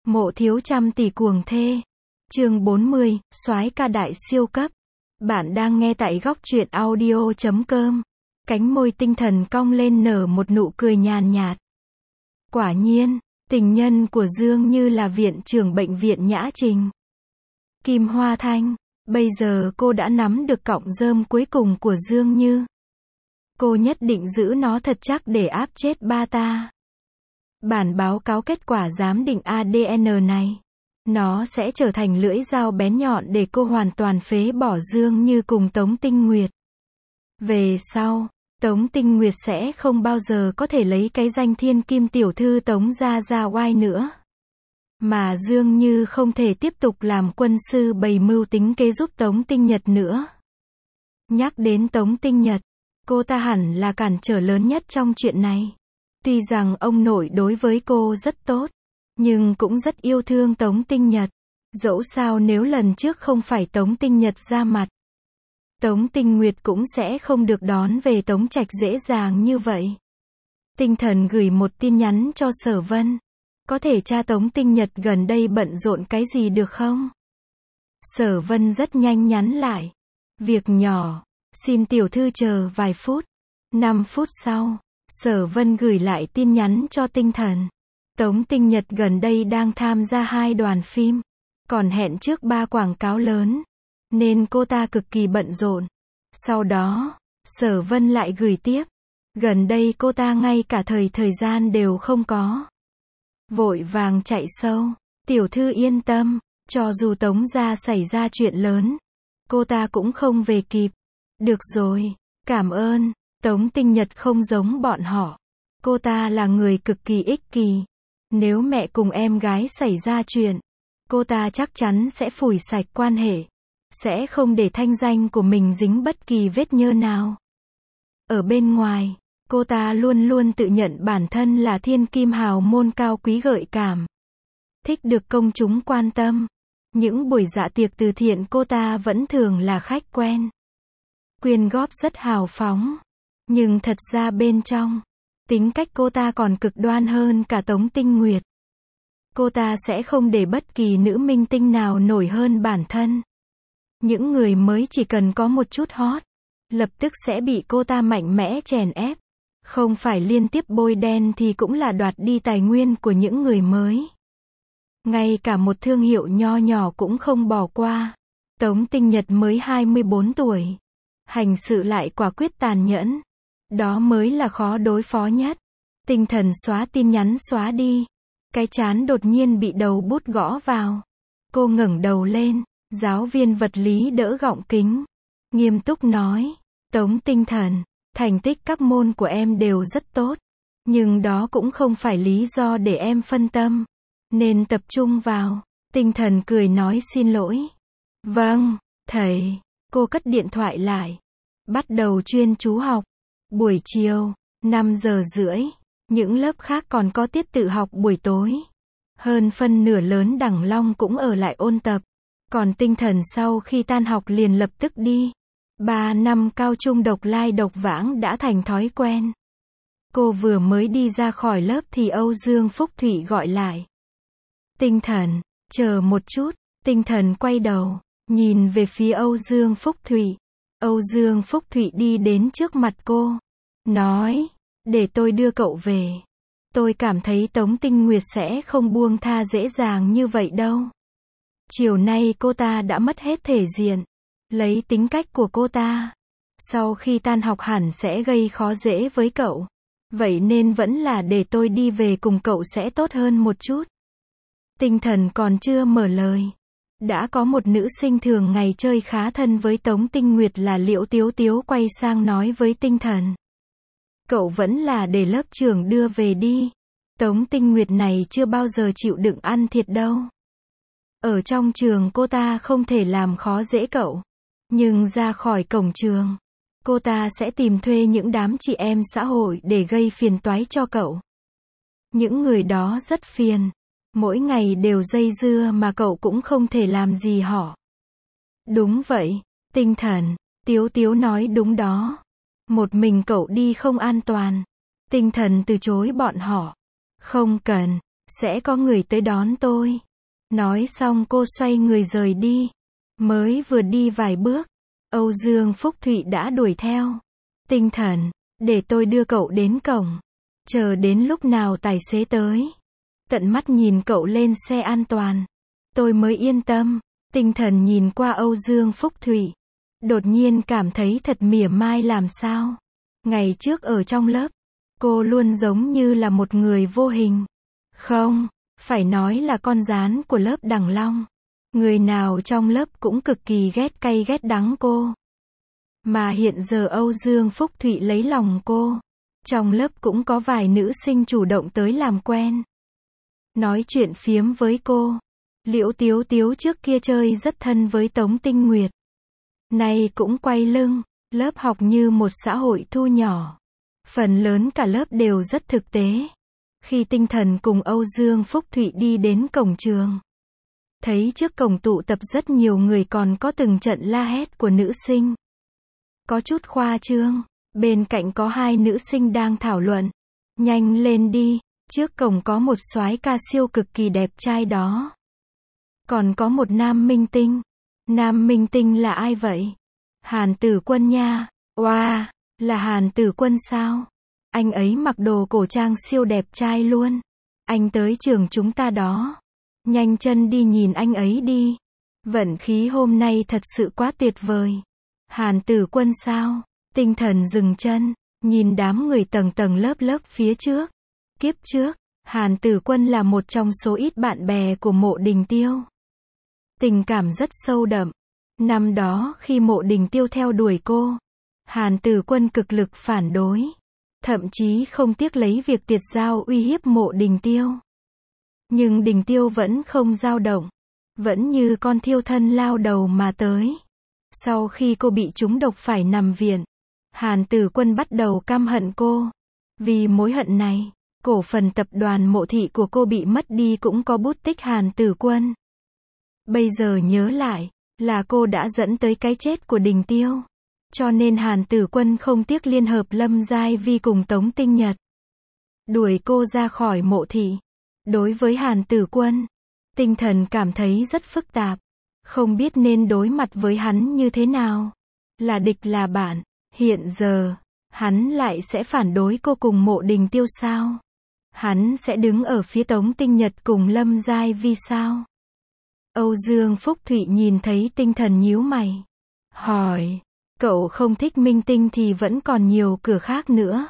Mộ thiếu trăm tỷ cuồng thê. Chương 40, soái ca đại siêu cấp. Bạn đang nghe tại góc truyện audio.com. Cánh môi Tinh Thần cong lên nở một nụ cười nhàn nhạt. Quả nhiên, tình nhân của Dương Như là viện trưởng bệnh viện Nhã Trình. Kim Hoa Thanh, bây giờ cô đã nắm được cọng rơm cuối cùng của Dương Như. Cô nhất định giữ nó thật chắc để áp chết ba ta. Bản báo cáo kết quả giám định ADN này, nó sẽ trở thành lưỡi dao bén nhọn để cô hoàn toàn phế bỏ Dương Như cùng Tống Tinh Nguyệt. Về sau, Tống Tinh Nguyệt sẽ không bao giờ có thể lấy cái danh thiên kim tiểu thư Tống ra oai nữa. Mà Dương Như không thể tiếp tục làm quân sư bày mưu tính kế giúp Tống Tinh Nhật nữa. Nhắc đến Tống Tinh Nhật, cô ta hẳn là cản trở lớn nhất trong chuyện này. Tuy rằng ông nội đối với cô rất tốt, nhưng cũng rất yêu thương Tống Tinh Nhật. Dẫu sao nếu lần trước không phải Tống Tinh Nhật ra mặt, Tống Tinh Nguyệt cũng sẽ không được đón về Tống Trạch dễ dàng như vậy. Tinh Thần gửi một tin nhắn cho Sở Vân. Có thể tra Tống Tinh Nhật gần đây bận rộn cái gì được không? Sở Vân rất nhanh nhắn lại. Việc nhỏ, xin tiểu thư chờ vài phút. 5 phút sau, Sở Vân gửi lại tin nhắn cho Tinh Thần. Tống Tinh Nhật gần đây đang tham gia 2 đoàn phim, còn hẹn trước 3 quảng cáo lớn, nên cô ta cực kỳ bận rộn. Sau đó, Sở Vân lại gửi tiếp. Gần đây cô ta ngay cả thời gian đều không có. Vội vàng chạy sâu. Tiểu thư yên tâm, cho dù Tống gia xảy ra chuyện lớn, cô ta cũng không về kịp. Được rồi, cảm ơn. Tống Tinh Nhật không giống bọn họ. Cô ta là người cực kỳ ích kỷ. Nếu mẹ cùng em gái xảy ra chuyện, cô ta chắc chắn sẽ phủi sạch quan hệ. Sẽ không để thanh danh của mình dính bất kỳ vết nhơ nào. Ở bên ngoài, cô ta luôn luôn tự nhận bản thân là thiên kim hào môn cao quý gợi cảm. Thích được công chúng quan tâm. Những buổi dạ tiệc từ thiện cô ta vẫn thường là khách quen. Quyên góp rất hào phóng. Nhưng thật ra bên trong, tính cách cô ta còn cực đoan hơn cả Tống Tinh Nguyệt. Cô ta sẽ không để bất kỳ nữ minh tinh nào nổi hơn bản thân. Những người mới chỉ cần có một chút hot, lập tức sẽ bị cô ta mạnh mẽ chèn ép. Không phải liên tiếp bôi đen thì cũng là đoạt đi tài nguyên của những người mới. Ngay cả một thương hiệu nho nhỏ cũng không bỏ qua. Tống Tinh Nhật mới 24 tuổi. Hành sự lại quả quyết tàn nhẫn. Đó mới là khó đối phó nhất. Tinh Thần xóa tin nhắn xóa đi. Cái trán đột nhiên bị đầu bút gõ vào. Cô ngẩng đầu lên. Giáo viên vật lý đỡ gọng kính. Nghiêm túc nói. Tống Tinh Thần, thành tích các môn của em đều rất tốt. Nhưng đó cũng không phải lý do để em phân tâm. Nên tập trung vào. Tinh Thần cười nói xin lỗi. Vâng, thầy. Cô cất điện thoại lại. Bắt đầu chuyên chú học. Buổi chiều, 5 giờ rưỡi. Những lớp khác còn có tiết tự học buổi tối. Hơn phân nửa lớn Đẳng Long cũng ở lại ôn tập. Còn Tinh Thần sau khi tan học liền lập tức đi. 3 năm cao trung độc lai độc vãng đã thành thói quen. Cô vừa mới đi ra khỏi lớp thì Âu Dương Phúc Thụy gọi lại. Tinh Thần, chờ một chút. Tinh Thần quay đầu, nhìn về phía Âu Dương Phúc Thụy. Âu Dương Phúc Thụy đi đến trước mặt cô. Nói, để tôi đưa cậu về. Tôi cảm thấy Tống Tinh Nguyệt sẽ không buông tha dễ dàng như vậy đâu. Chiều nay cô ta đã mất hết thể diện. Lấy tính cách của cô ta, sau khi tan học hẳn sẽ gây khó dễ với cậu. Vậy nên vẫn là để tôi đi về cùng cậu sẽ tốt hơn một chút. Tinh Thần còn chưa mở lời. Đã có một nữ sinh thường ngày chơi khá thân với Tống Tinh Nguyệt là Liễu Tiếu Tiếu quay sang nói với Tinh Thần. Cậu vẫn là để lớp trưởng đưa về đi. Tống Tinh Nguyệt này chưa bao giờ chịu đựng ăn thiệt đâu. Ở trong trường cô ta không thể làm khó dễ cậu. Nhưng ra khỏi cổng trường, cô ta sẽ tìm thuê những đám chị em xã hội để gây phiền toái cho cậu. Những người đó rất phiền. Mỗi ngày đều dây dưa mà cậu cũng không thể làm gì họ. Đúng vậy, Tinh Thần. Tiếu Tiếu nói đúng đó. Một mình cậu đi không an toàn. Tinh Thần từ chối bọn họ. Không cần. sẽ có người tới đón tôi. Nói xong cô xoay người rời đi. Mới vừa đi vài bước, Âu Dương Phúc Thụy đã đuổi theo. Tinh Thần, để tôi đưa cậu đến cổng. Chờ đến lúc nào tài xế tới. Tận mắt nhìn cậu lên xe an toàn. Tôi mới yên tâm. Tinh Thần nhìn qua Âu Dương Phúc Thụy. Đột nhiên cảm thấy thật mỉa mai làm sao. Ngày trước ở trong lớp, cô luôn giống như là một người vô hình. Không, phải nói là con gián của lớp Đằng Long. Người nào trong lớp cũng cực kỳ ghét cay ghét đắng cô. Mà hiện giờ Âu Dương Phúc Thụy lấy lòng cô. Trong lớp cũng có vài nữ sinh chủ động tới làm quen. Nói chuyện phiếm với cô. Liễu Tiếu Tiếu trước kia chơi rất thân với Tống Tinh Nguyệt. Nay cũng quay lưng. Lớp học như một xã hội thu nhỏ. Phần lớn cả lớp đều rất thực tế. Khi Tinh Thần cùng Âu Dương Phúc Thụy đi đến cổng trường, thấy trước cổng tụ tập rất nhiều người, còn có từng trận la hét của nữ sinh. Có chút khoa trương. Bên cạnh có hai nữ sinh đang thảo luận. Nhanh lên đi, trước cổng có một soái ca siêu cực kỳ đẹp trai đó. Còn có một nam minh tinh. Nam minh tinh là ai vậy? Hàn Tử Quân nha. Wow, là Hàn Tử Quân sao? Anh ấy mặc đồ cổ trang siêu đẹp trai luôn. Anh tới trường chúng ta đó. Nhanh chân đi nhìn anh ấy đi. Vận khí hôm nay thật sự quá tuyệt vời. Hàn Tử Quân sao? Tinh Thần dừng chân, nhìn đám người tầng tầng lớp lớp phía trước. Kiếp trước, Hàn Tử Quân là một trong số ít bạn bè của Mộ Đình Tiêu. Tình cảm rất sâu đậm. Năm đó khi Mộ Đình Tiêu theo đuổi cô, Hàn Tử Quân cực lực phản đối. Thậm chí không tiếc lấy việc tiệt giao uy hiếp Mộ Đình Tiêu. Nhưng Đình Tiêu vẫn không dao động. Vẫn như con thiêu thân lao đầu mà tới. Sau khi cô bị trúng độc phải nằm viện, Hàn Tử Quân bắt đầu căm hận cô. Vì mối hận này, cổ phần tập đoàn Mộ Thị của cô bị mất đi cũng có bút tích Hàn Tử Quân. Bây giờ nhớ lại, là cô đã dẫn tới cái chết của Đình Tiêu. Cho nên Hàn Tử Quân không tiếc liên hợp Lâm Giai Vi cùng Tống Tinh Nhật. Đuổi cô ra khỏi Mộ Thị. Đối với Hàn Tử Quân, Tinh Thần cảm thấy rất phức tạp. Không biết nên đối mặt với hắn như thế nào. Là địch là bạn. Hiện giờ, hắn lại sẽ phản đối cô cùng Mộ Đình Tiêu sao? Hắn sẽ đứng ở phía Tống Tinh Nhật cùng Lâm Giai Vi sao? Âu Dương Phúc Thụy nhìn thấy Tinh Thần nhíu mày. Hỏi, cậu không thích minh tinh thì vẫn còn nhiều cửa khác nữa.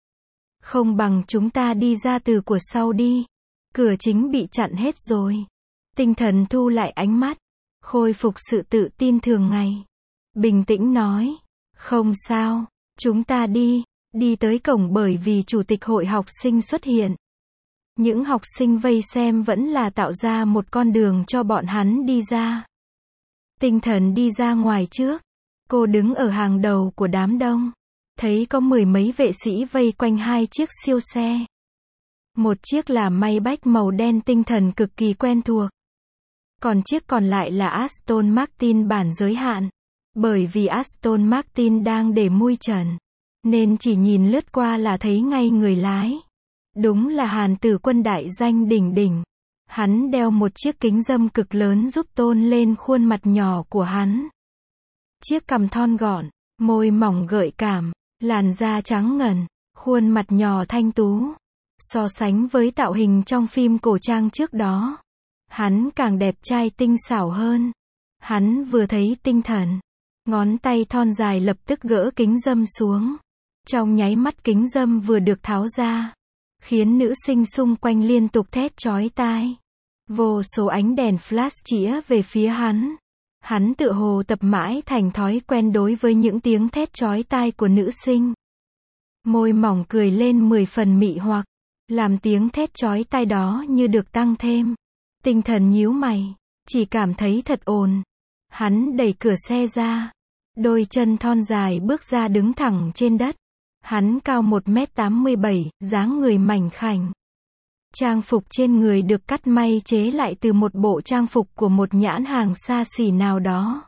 Không bằng chúng ta đi ra từ cửa sau đi. Cửa chính bị chặn hết rồi. Tinh Thần thu lại ánh mắt. Khôi phục sự tự tin thường ngày. Bình tĩnh nói. Không sao, chúng ta đi. Đi tới cổng bởi vì chủ tịch hội học sinh xuất hiện. Những học sinh vây xem vẫn là tạo ra một con đường cho bọn hắn đi ra. Tinh Thần đi ra ngoài trước. Cô đứng ở hàng đầu của đám đông. Thấy có mười mấy vệ sĩ vây quanh hai chiếc siêu xe. Một chiếc là Maybach màu đen Tinh Thần cực kỳ quen thuộc. Còn chiếc còn lại là Aston Martin bản giới hạn. Bởi vì Aston Martin đang để mui trần, nên chỉ nhìn lướt qua là thấy ngay người lái. Đúng là Hàn Tử Quân đại danh đỉnh đỉnh. Hắn đeo một chiếc kính râm cực lớn giúp tôn lên khuôn mặt nhỏ của hắn. Chiếc cằm thon gọn, môi mỏng gợi cảm, làn da trắng ngần, khuôn mặt nhỏ thanh tú. So sánh với tạo hình trong phim cổ trang trước đó, hắn càng đẹp trai tinh xảo hơn. Hắn vừa thấy Tinh Thần, ngón tay thon dài lập tức gỡ kính râm xuống. Trong nháy mắt kính râm vừa được tháo ra, khiến nữ sinh xung quanh liên tục thét chói tai. Vô số ánh đèn flash chĩa về phía hắn. Hắn tựa hồ tập mãi thành thói quen đối với những tiếng thét chói tai của nữ sinh. Môi mỏng cười lên 10 phần mị hoặc, làm tiếng thét chói tai đó như được tăng thêm. Tinh Thần nhíu mày, chỉ cảm thấy thật ồn. Hắn đẩy cửa xe ra. Đôi chân thon dài bước ra đứng thẳng trên đất. Hắn cao 1m87, dáng người mảnh khảnh. Trang phục trên người được cắt may chế lại từ một bộ trang phục của một nhãn hàng xa xỉ nào đó.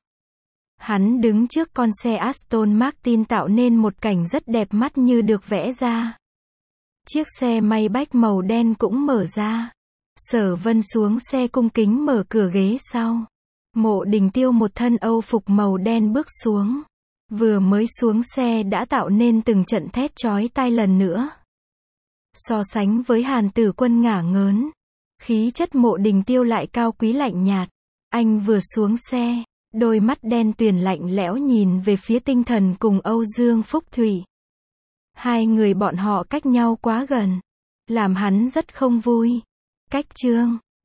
Hắn đứng trước con xe Aston Martin tạo nên một cảnh rất đẹp mắt như được vẽ ra. Chiếc xe Maybach màu đen cũng mở ra. Sở Vân xuống xe cung kính mở cửa ghế sau. Mộ Đình Tiêu một thân âu phục màu đen bước xuống. Vừa mới xuống xe đã tạo nên từng trận thét chói tai lần nữa. So sánh với Hàn Tử Quân ngả ngớn, khí chất Mộ Đình Tiêu lại cao quý lạnh nhạt. Anh vừa xuống xe, đôi mắt đen tuyền lạnh lẽo nhìn về phía Tinh Thần cùng Âu Dương Phúc Thủy. Hai người bọn họ cách nhau quá gần, làm hắn rất không vui. Cách chương